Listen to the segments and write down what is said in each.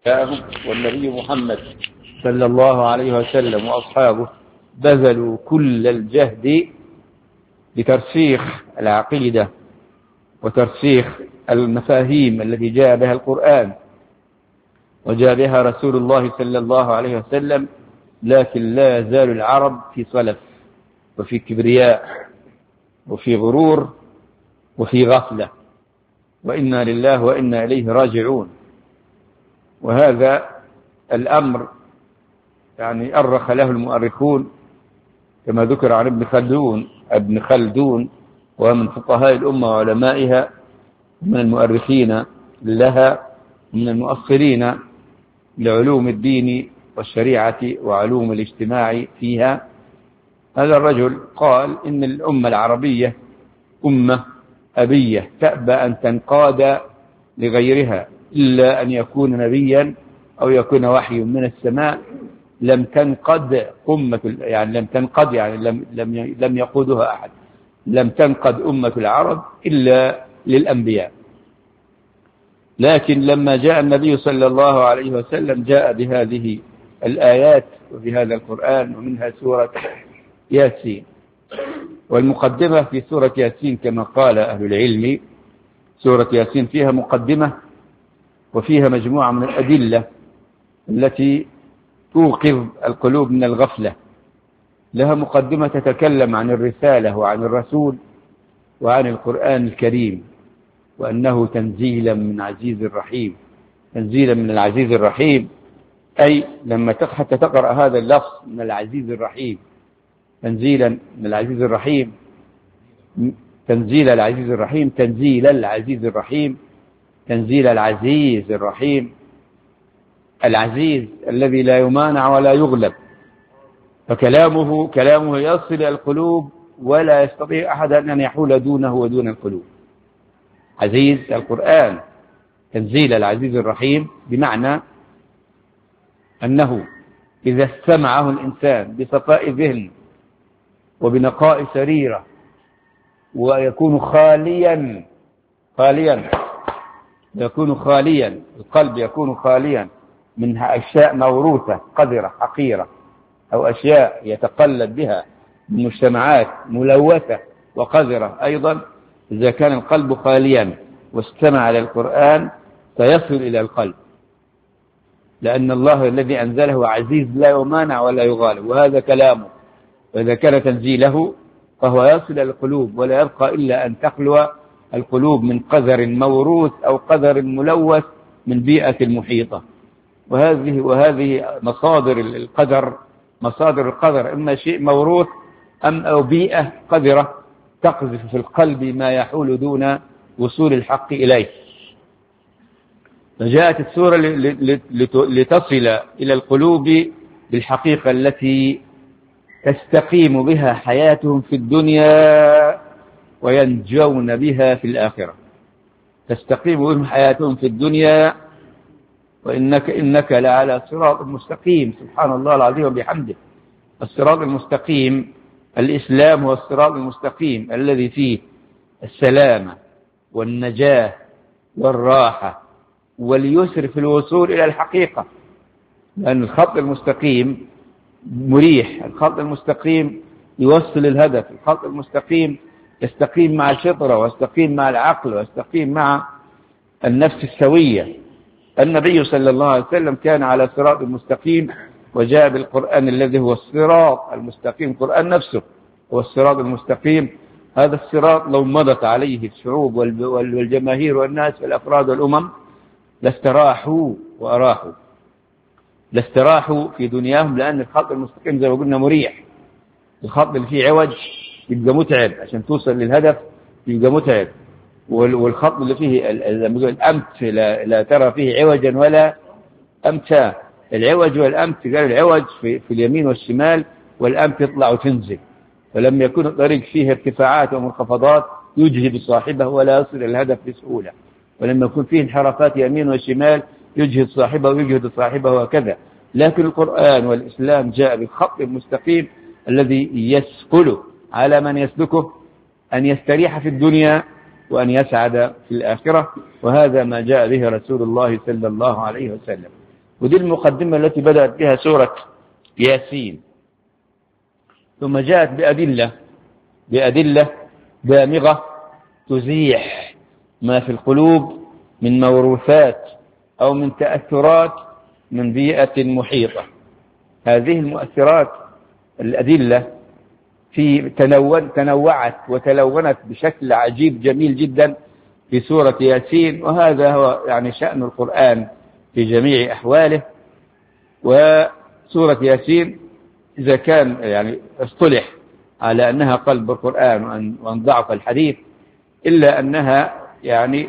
والنبي محمد صلى الله عليه وسلم وأصحابه بذلوا كل الجهد لترسيخ العقيدة وترسيخ المفاهيم التي جاء بها القرآن وجاء بها رسول الله صلى الله عليه وسلم، لكن لا يزال العرب في صلف وفي كبرياء وفي غرور وفي غفلة، وإنا لله وإنا إليه راجعون. وهذا الأمر يعني أرخ له المؤرخون كما ذكر عن ابن خلدون ومن فقهاء الأمة وعلمائها من المؤرخين لها من المؤصلين لعلوم الدين والشريعة وعلوم الاجتماع فيها. هذا الرجل قال إن الأمة العربية أمة أبية تأبى أن تنقاد لغيرها إلا أن يكون نبيا أو يكون وحي من السماء. لم تنقد لم يقودها أحد. لم تنقد أمة العرب إلا للأنبياء. لكن لما جاء النبي صلى الله عليه وسلم جاء بهذه الآيات وبهذا القرآن، ومنها سورة ياسين. والمقدمة في سورة ياسين كما قال أهل العلم، سورة ياسين فيها مقدمة وفيها مجموعة من الأدلة التي توقظ القلوب من الغفلة. لها مقدمة تتكلم عن الرسالة وعن الرسول وعن القرآن الكريم، وأنه تنزيلا من عزيز الرحيم. تنزيلا من العزيز الرحيم أي لما حتى تقرأ هذا اللفظ من العزيز الرحيم، تنزيلا من العزيز الرحيم، تنزيل العزيز الرحيم، تنزيل العزيز الرحيم، تنزيل العزيز الرحيم، العزيز الذي لا يمانع ولا يغلب. فكلامه يصل إلى القلوب ولا يستطيع أحد أن يحول دونه ودون القلوب. عزيز القرآن تنزيل العزيز الرحيم، بمعنى أنه إذا استمعه الإنسان بصفاء ذهن وبنقاء سريرة ويكون خاليا القلب يكون خاليا من أشياء موروثة قذرة حقيرة أو أشياء يتقلد بها من مجتمعات ملوثة وقذرة أيضا. إذا كان القلب خاليا واستمع للقرآن سيصل إلى القلب، لأن الله الذي أنزله عزيز لا يمانع ولا يغالب، وهذا كلامه. وإذا كان تنزيله فهو يصل إلى القلوب، ولا يبقى إلا أن تخلو القلوب من قذر موروث أو قذر ملوث من بيئة المحيطة. وهذه مصادر القذر، إما شيء موروث أو بيئة قذرة تقذف في القلب ما يحول دون وصول الحق إليه. فجاءت السورة لتصل إلى القلوب بالحقيقة التي تستقيم بها حياتهم في الدنيا وينجون بها في الآخرة. تستقيم بهم حياتهم في الدنيا، إنك لعلى صراط مستقيم. سبحان الله العظيم وبحمده. الصراط المستقيم الإسلام هو الصراط المستقيم الذي فيه السلامة والنجاة والراحة واليسر في الوصول إلى الحقيقة، لأن الخط المستقيم مريح، الخط المستقيم يوصل الهدف، الخط المستقيم يستقيم مع الفطرة ويستقيم مع العقل ويستقيم مع النفس السوية. النبي صلى الله عليه وسلم كان على صراط المستقيم وجاء بالقرآن الذي هو الصراط المستقيم. القرآن نفسه هو الصراط المستقيم. هذا الصراط لو مضت عليه الشعوب والجماهير والناس والأفراد والأمم لاستراحوا وأراحوا، لاستراحوا في دنياهم، لأن الخط المستقيم زي ما قلنا مريح. الخط اللي فيه عوج يبقى متعب، عشان توصل للهدف يبقى متعب. والخط اللي فيه الأمت لا ترى فيه عوجا ولا أمتا. العوج والأمت، قال العوج في اليمين والشمال، والأمت يطلع وتنزل. فلما يكون الطريق فيه ارتفاعات ومنخفضات يجهد صاحبه ولا يصل إلى الهدف بسهولة، ولما يكون فيه انحرافات يمين وشمال يجهد صاحبه ويجهد صاحبه وكذا. لكن القرآن والإسلام جاء بالخط المستقيم الذي يسهل على من يسلكه أن يستريح في الدنيا وأن يسعد في الآخرة. وهذا ما جاء به رسول الله صلى الله عليه وسلم. ودي المقدمة التي بدأت بها سورة ياسين. ثم جاءت بأدلة دامغة تزيح ما في القلوب من موروثات أو من تأثرات من بيئة محيطة. هذه المؤثرات الأدلة تنوعت وتلونت بشكل عجيب جميل جدا في سورة ياسين، وهذا هو يعني شأن القرآن في جميع أحواله. وسورة ياسين إذا كان يعني اصطلح على أنها قلب القرآن وأن ضعف الحديث، إلا أنها يعني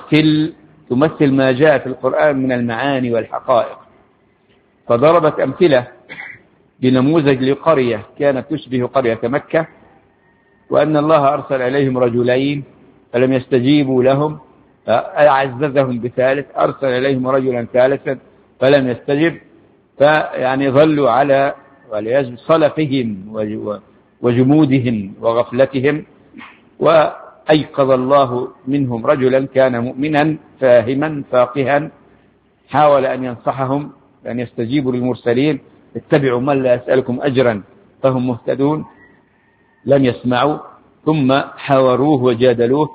تمثل ما جاء في القرآن من المعاني والحقائق. فضربت أمثلة بنموذج لقرية كانت تشبه قرية مكة، وأن الله أرسل إليهم رجلين فلم يستجيبوا لهم، فأعززهم بثالث، أرسل إليهم رجلا ثالثا فلم يستجب، فيعني ظلوا على صلفهم وجمودهم وغفلتهم. وأيقظ الله منهم رجلا كان مؤمنا فاهما فاقها، حاول أن ينصحهم أن يستجيبوا للمرسلين، اتبعوا من لا يسألكم أجرا فهم مهتدون، لم يسمعوا. ثم حاوروه وجادلوه،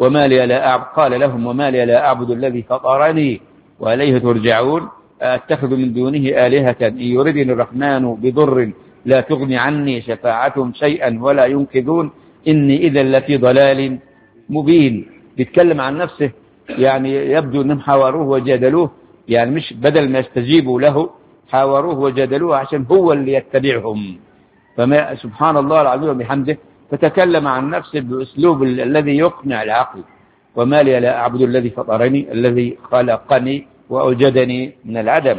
قال لهم وما لي لا أعبد الذي فطرني وإليه ترجعون، أتخذ من دونه آلهة إن يردني الرحمن بضر لا تغني عني شفاعتهم شيئا ولا ينقذون إني إذا لفي ضلال مبين. بيتكلم عن نفسه، يعني يبدو أنهم حاوروه وجادلوه، يعني مش بدل ما يستجيبوا له حاوروه وجادلوه عشان هو اللي يتبعهم. فما سبحان الله العظيم وبحمده، فتكلم عن نفسه بأسلوب الذي يقنع العقل. وما لي لا أعبد الذي فطرني الذي خلقني وأوجدني من العدم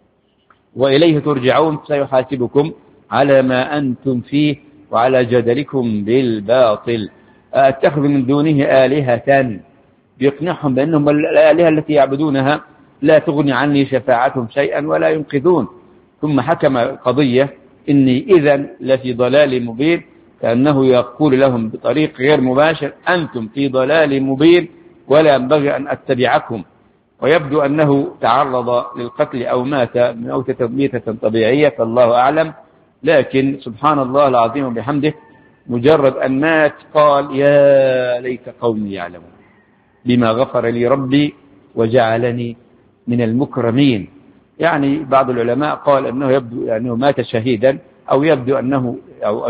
وإليه ترجعون سيحاسبكم على ما أنتم فيه وعلى جدلكم بالباطل. أتخذ من دونه آلهة، بيقنعهم بأنهم الآلهة التي يعبدونها لا تغني عني شفاعتهم شيئا ولا ينقذون. ثم حكم قضية إني إذا لفي ضلال مبين، كأنه يقول لهم بطريق غير مباشر أنتم في ضلال مبين ولا ينبغي أن أتبعكم. ويبدو أنه تعرض للقتل أو مات ميتة طبيعية فالله أعلم، لكن سبحان الله العظيم وبحمده مجرد أن مات قال يا ليت قومي يعلمون بما غفر لي ربي وجعلني من المكرمين. يعني بعض العلماء قال أنه يبدو أنه مات شهيدا، أو يبدو أنه أو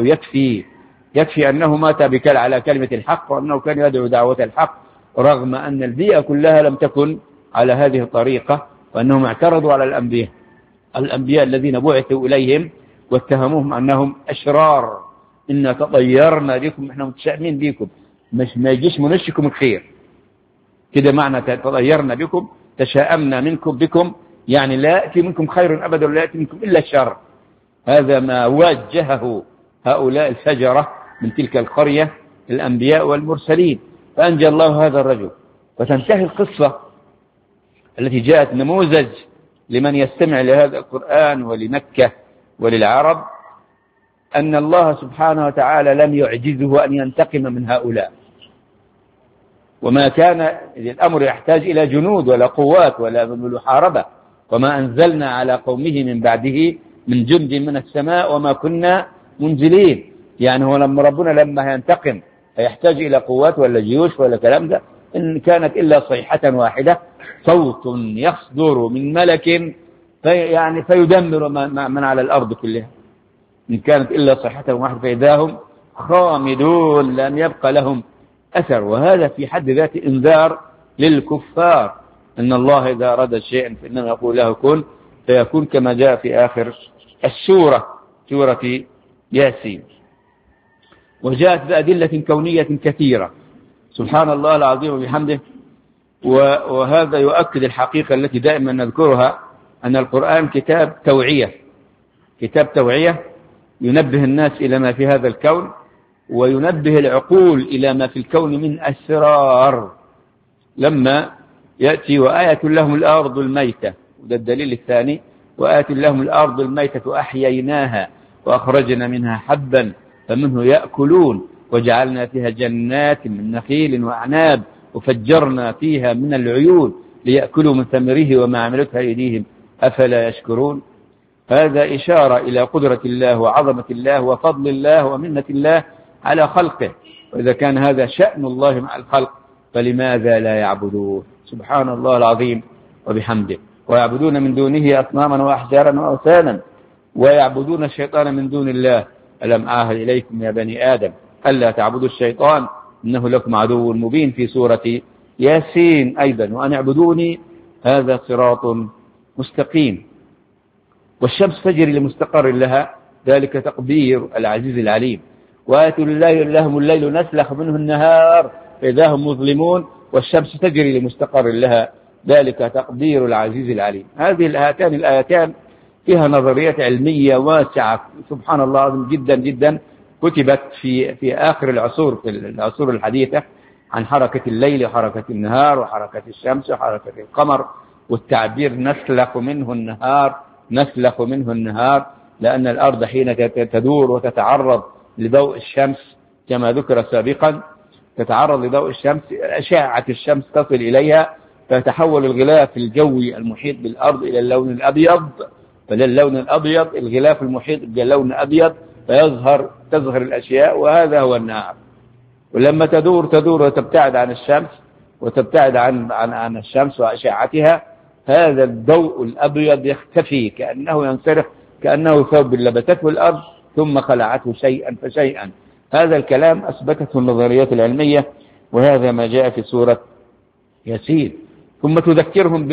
يكفي أنه مات على كلمة الحق، وأنه كان يدعو دعوة الحق رغم أن البيئة كلها لم تكن على هذه الطريقة، وأنهم اعترضوا على الأنبياء الذين بعثوا إليهم واتهموهم أنهم أشرار، إنا تطيرنا بكم، إحنا متشائمين بكم، مش ما يجيش منشكم الخير كده، معنى تطيرنا بكم تشاءمنا بكم يعني لا يأتي منكم خير أبدا ولا يأتي منكم إلا الشر. هذا ما واجهه هؤلاء الفجرة من تلك القرية الأنبياء والمرسلين، فأنجى الله هذا الرجل. وتنتهي القصة التي جاءت نموذج لمن يستمع لهذا القرآن ولمكة وللعرب، أن الله سبحانه وتعالى لم يعجزه أن ينتقم من هؤلاء، وما كان الأمر يحتاج إلى جنود ولا قوات ولا محاربة، وما أنزلنا على قومه من بعده من جند من السماء وما كنا منزلين. يعني هو ربنا لما ينتقم فيحتاج إلى قوات ولا جيوش ولا كلام ده، إن كانت إلا صيحة واحدة، صوت يصدر من ملك يعني فيدمر من على الأرض كلها، إن كانت إلا صيحة واحدة فإذا هم خامدون لم يبقى لهم أثر. وهذا في حد ذاته إنذار للكفار أن الله إذا أراد شيئا فإنما يقول له كن فيكون، كما جاء في آخر سورة ياسين. وجاءت بأدلة كونية كثيرة سبحان الله العظيم وبحمده. وهذا يؤكد الحقيقة التي دائما نذكرها، أن القرآن كتاب توعية ينبه الناس إلى ما في هذا الكون، وينبه العقول إلى ما في الكون من أسرار. لما يأتي وآية لهم الأرض الميتة، وده الدليل الثاني، وآية لهم الأرض الميتة أحييناها وأخرجنا منها حبا فمنه يأكلون وجعلنا فيها جنات من نخيل وأعناب وفجرنا فيها من العيون ليأكلوا من ثمره وما عملتها أيديهم أفلا يشكرون. هذا إشارة إلى قدرة الله وعظمة الله وفضل الله ومنة الله على خلقه. وإذا كان هذا شأن الله مع الخلق فلماذا لا يعبدون؟ سبحان الله العظيم وبحمده. ويعبدون من دونه أصناما وأحجارا وأوثانا ويعبدون الشيطان من دون الله. ألم أعهد إليكم يا بني آدم ألا تعبدوا الشيطان إنه لكم عدو مبين في سورة ياسين أيضا، وأن اعبدوني هذا صراط مستقيم. والشمس تجري لمستقر لها ذلك تقدير العزيز العليم. وآتوا لهم الليل نسلخ منه النهار فإذا هم مظلمون والشمس تجري لمستقر لها ذلك تقدير العزيز العليم. هذه الآيتان فيها نظريات علمية واسعة سبحان الله العظيم جدا جدا، كتبت في آخر العصور، في العصور الحديثة، عن حركة الليل وحركة النهار وحركة الشمس وحركة القمر، والتعبير نسلخ منه النهار لأن الأرض حين تدور وتتعرض لضوء الشمس كما ذكر سابقا، تتعرض لضوء الشمس، أشعة الشمس تصل إليها فتحول الغلاف الجوي المحيط بالأرض إلى اللون الأبيض، فللون الأبيض الغلاف المحيط باللون الأبيض تظهر الأشياء، وهذا هو النهار. ولما تدور وتبتعد عن الشمس وتبتعد عن الشمس وأشعتها، هذا الضوء الأبيض يختفي كأنه ينصرف، كأنه ثوب لبسته الأرض ثم خلعته شيئا فشيئا. هذا الكلام أثبتته النظريات العلمية، وهذا ما جاء في سورة ياسين. ثم تذكرهم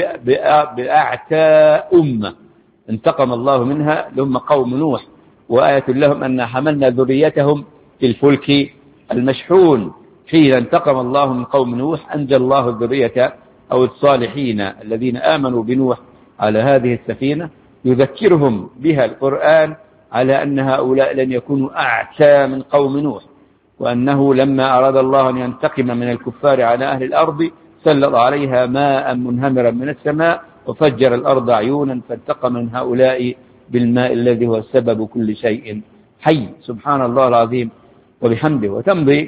بأعتى أمة انتقم الله منها لهم قوم نوح، وآية لهم أن حملنا ذريتهم في الفلك المشحون. حين انتقم الله من قوم نوح أنجى الله الذرية أو الصالحين الذين آمنوا بنوح على هذه السفينة، يذكرهم بها القرآن على أن هؤلاء لن يكونوا أعتى من قوم نوح، وأنه لما أراد الله أن ينتقم من الكفار على أهل الأرض سلط عليها ماء منهمرا من السماء وفجر الأرض عيونا فانتقم من هؤلاء بالماء الذي هو سبب كل شيء حي. سبحان الله العظيم وبحمده. وتمضي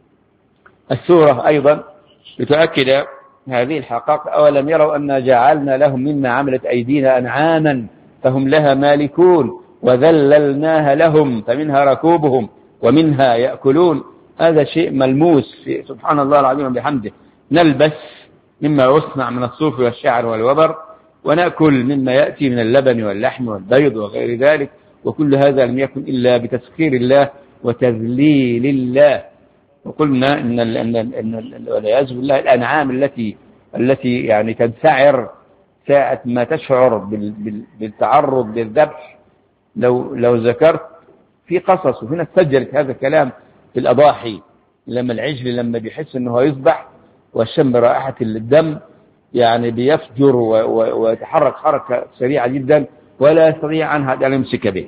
السورة أيضا لتؤكد هذه الحقائق. أولم يروا أن جعلنا لهم مما عملت أيدينا أنعاما فهم لها مالكون وذللناها لهم فمنها ركوبهم ومنها يأكلون. هذا شيء ملموس سبحان الله العظيم وبحمده. نلبس مما يصنع من الصوف والشعر والوبر، ونأكل مما يأتي من اللبن واللحم والبيض وغير ذلك، وكل هذا لم يكن إلا بتسخير الله وتذليل الله. وقلنا إن والعياذ بالله الأنعام التي يعني تنسعر ساعة ما تشعر بالتعرض للذبح. لو ذكرت في قصص، وهنا سجلت هذا الكلام في الأضاحي، لما العجل لما بيحس إنه يذبح وشم رائحة الدم يعني بيفجر ويتحرك حركة سريعة جدا ولا يستطيع عنها أن يمسك به.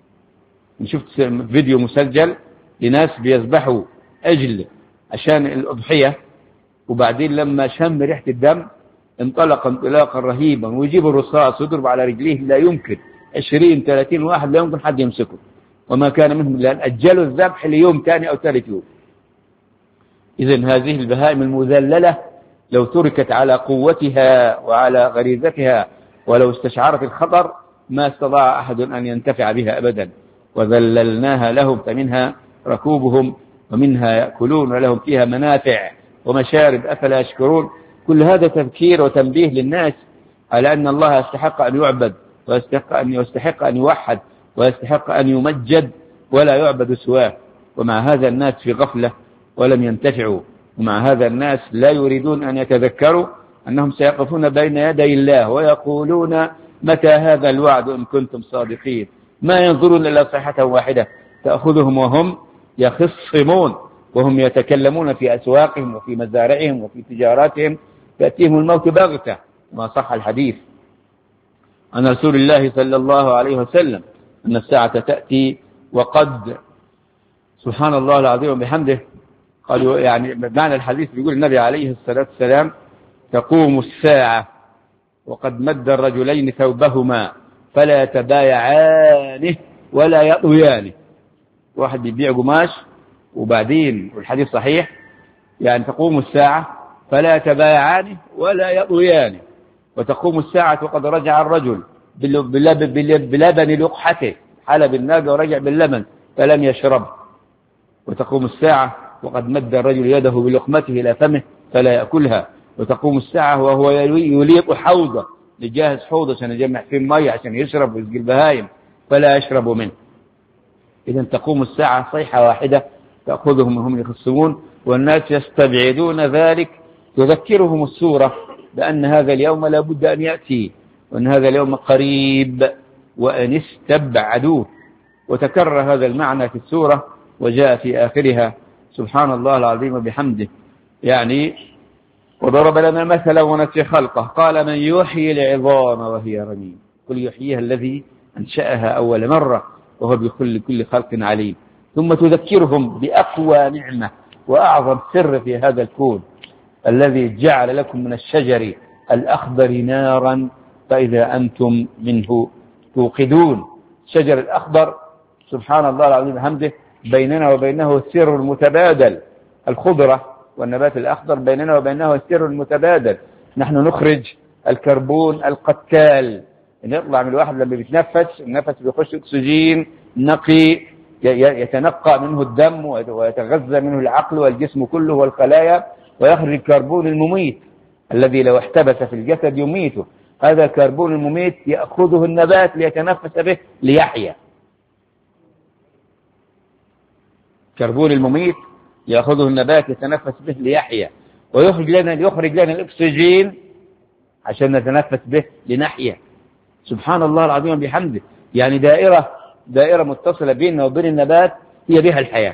شفت فيديو مسجل لناس بيذبحوا عجل عشان الأضحية، وبعدين لما شم ريحة الدم انطلق انطلاقا رهيبا ويجيب الرصاص ويضرب على رجليه، لا يمكن 20-30 واحد لا يمكن حد يمسكه، وما كان منهم لأن أجلوا الذبح ليوم ثاني أو ثالث يوم. إذن هذه البهائم المذللة لو تركت على قوتها وعلى غريزتها ولو استشعرت الخطر ما استطاع أحد أن ينتفع بها أبدا. وذللناها لهم فمنها ركوبهم ومنها يأكلون ولهم فيها منافع ومشارب أفلا يشكرون. كل هذا تذكير وتنبيه للناس على أن الله يستحق أن يعبد ويستحق أن يوحد ويستحق أن يمجد ولا يعبد سواه. ومع هذا الناس في غفلة ولم ينتفعوا، ومع هذا الناس لا يريدون أن يتذكروا أنهم سيقفون بين يدي الله ويقولون متى هذا الوعد إن كنتم صادقين. ما ينظرون إلا صيحة واحدة تأخذهم وهم يخصمون وهم يتكلمون في أسواقهم وفي مزارعهم وفي تجاراتهم، تأتيهم الموت بغتة. ما صح الحديث عن رسول الله صلى الله عليه وسلم أن الساعة تأتي وقد سبحان الله العظيم وبحمده قالوا يعني معنى الحديث بيقول النبي عليه الصلاة والسلام تقوم الساعة وقد مد الرجلين ثوبهما فلا يتبايعانه ولا يطويانه. واحد بيبيع قماش وبعدين والحديث صحيح يعني تقوم الساعة فلا يتبايعانه ولا يطويانه. وتقوم الساعة وقد رجع الرجل بلبن لقحته، حلب الناقة ورجع باللبن فلم يشرب. وتقوم الساعة وقد مد الرجل يده بلقمته إلى فمه فلا يأكلها. وتقوم الساعة وهو يليق حوضه، لجاهز حوضه عشان يجمع فيه مية عشان يشرب ويسقي البهايم فلا يشرب منه. إذا تقوم الساعة صيحة واحدة تأخذهم وهم يخصمون، والناس يستبعدون ذلك. تذكرهم السورة بأن هذا اليوم لا بد أن يأتي، وأن هذا اليوم قريب وأن استبعدوه. وتكرر هذا المعنى في السورة وجاء في آخرها سبحان الله العظيم بحمده. يعني وضرب لنا مثلا ونسي خلقه قال من يحيي العظام وهي رميم قل يحييها الذي أنشأها أول مرة وهو بكل خلق عليم. ثم تذكرهم بأقوى نعمة وأعظم سر في هذا الكون الذي جعل لكم من الشجر الأخضر نارا فإذا أنتم منه توقدون. الشجر الأخضر سبحان الله العظيم بحمده بيننا وبينه سر متبادل، الخضرة والنبات الأخضر بيننا وبينه السر المتبادل. نحن نخرج الكربون القتال اللي يطلع من الواحد لما بيتنفس، النفس بيخش أكسجين نقي يتنقى منه الدم ويتغذى منه العقل والجسم كله والخلايا، ويخرج الكربون المميت الذي لو احتبس في الجسد يميته. هذا الكربون المميت يأخذه النبات ليتنفس به ليحيا. الكربون المميت يأخذه النبات يتنفس به ليحيا، ويخرج لنا الأكسجين عشان نتنفس به لنحيا. سبحان الله العظيم بحمده. يعني دائرة متصلة بيننا وبين النبات هي بها الحياة.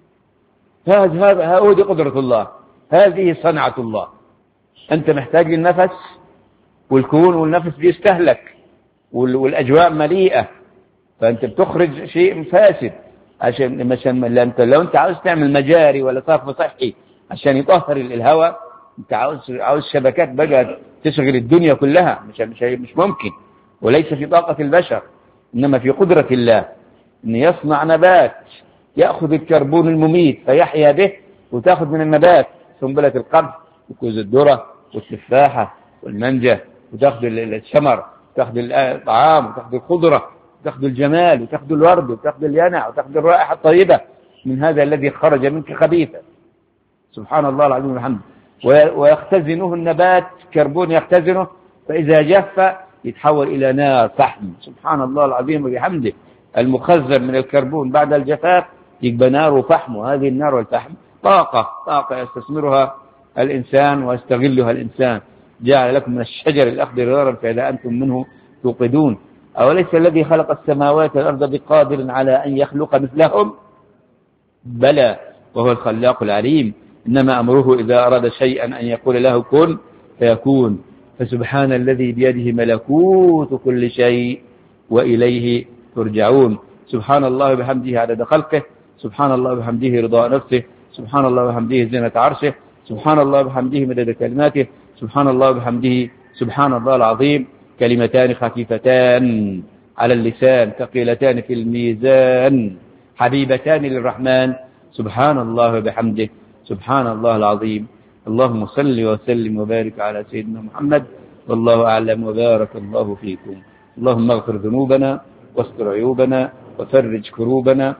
هذه قدرة الله، هذه صنعة الله. أنت محتاج للنفس والكون والنفس بيستهلك والأجواء مليئة، فأنت بتخرج شيء فاسد عشان لو أنت عاوز تعمل مجاري ولا صرف صحي عشان يطهر الهواء، أنت عاوز شبكات بقى تشغل الدنيا كلها، مش ممكن، وليس في طاقة البشر، إنما في قدرة الله أن يصنع نبات يأخذ الكربون المميت فيحيا به، وتأخذ من النبات سنبلة القمح وكوز الذرة والتفاحة والمانجا، وتأخذ الثمر، وتأخذ الطعام، وتأخذ الخضرة، وتأخذ الجمال، وتأخذ الورد، وتأخذ الينع، وتأخذ الرائحة الطيبة من هذا الذي خرج منك خبيثا. سبحان الله العظيم والحمد. ويختزنه النبات، كربون يختزنه، فإذا جف يتحول إلى نار فحم. سبحان الله العظيم وبحمده. المخزن من الكربون بعد الجفاف يبقى نار وفحم، وهذه النار والفحم طاقة يستثمرها الإنسان ويستغلها الإنسان. جعل لكم من الشجر الأخضر نارا فإذا أنتم منه توقدون. أوليس الذي خلق السماوات والأرض بقادر على أن يخلق مثلهم؟ بلى وهو الخلاق العليم. إنما أمره إذا أراد شيئا أن يقول له كن فيكون. فسبحان الذي بيده ملكوت كل شيء وإليه ترجعون. سبحان الله بحمده عدد خلقه، سبحان الله بحمده رضاء نفسه، سبحان الله بحمده زينة عرشه، سبحان الله بحمده مدد كلماته، سبحان الله بحمده سبحان الله العظيم. كلمتان خفيفتان على اللسان ثقيلتان في الميزان حبيبتان للرحمن. سبحان الله بحمده سبحان الله العظيم. اللهم صل وسلم وبارك على سيدنا محمد، والله أعلم وبارك الله فيكم. اللهم اغفر ذنوبنا واستر عيوبنا وفرج كروبنا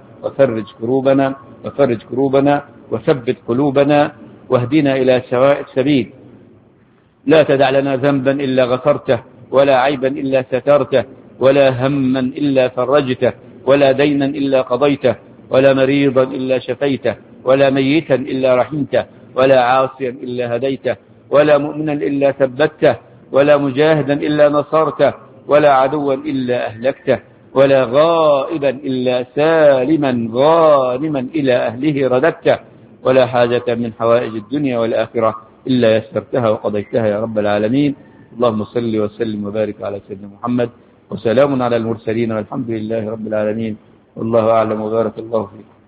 وثبت قلوبنا واهدنا إلى سواء السبيل. لا تدع لنا ذنبا إلا غفرته، ولا عيبا إلا سترته، ولا هما إلا فرجته، ولا دينا إلا قضيته، ولا مريضا إلا شفيته، ولا ميتا إلا رحمته، ولا عاصيا إلا هديته، ولا مؤمنا إلا ثبته، ولا مجاهدا إلا نصرته، ولا عدوا إلا أهلكته، ولا غائبا إلا سالما غانما إلى أهله رددته، ولا حاجة من حوائج الدنيا والآخرة إلا يسرتها وقضيتها يا رب العالمين. اللهم صل وسلم وبارك على سيدنا محمد، وسلام على المرسلين، والحمد لله رب العالمين، والله أعلم وبارك الله فيكم.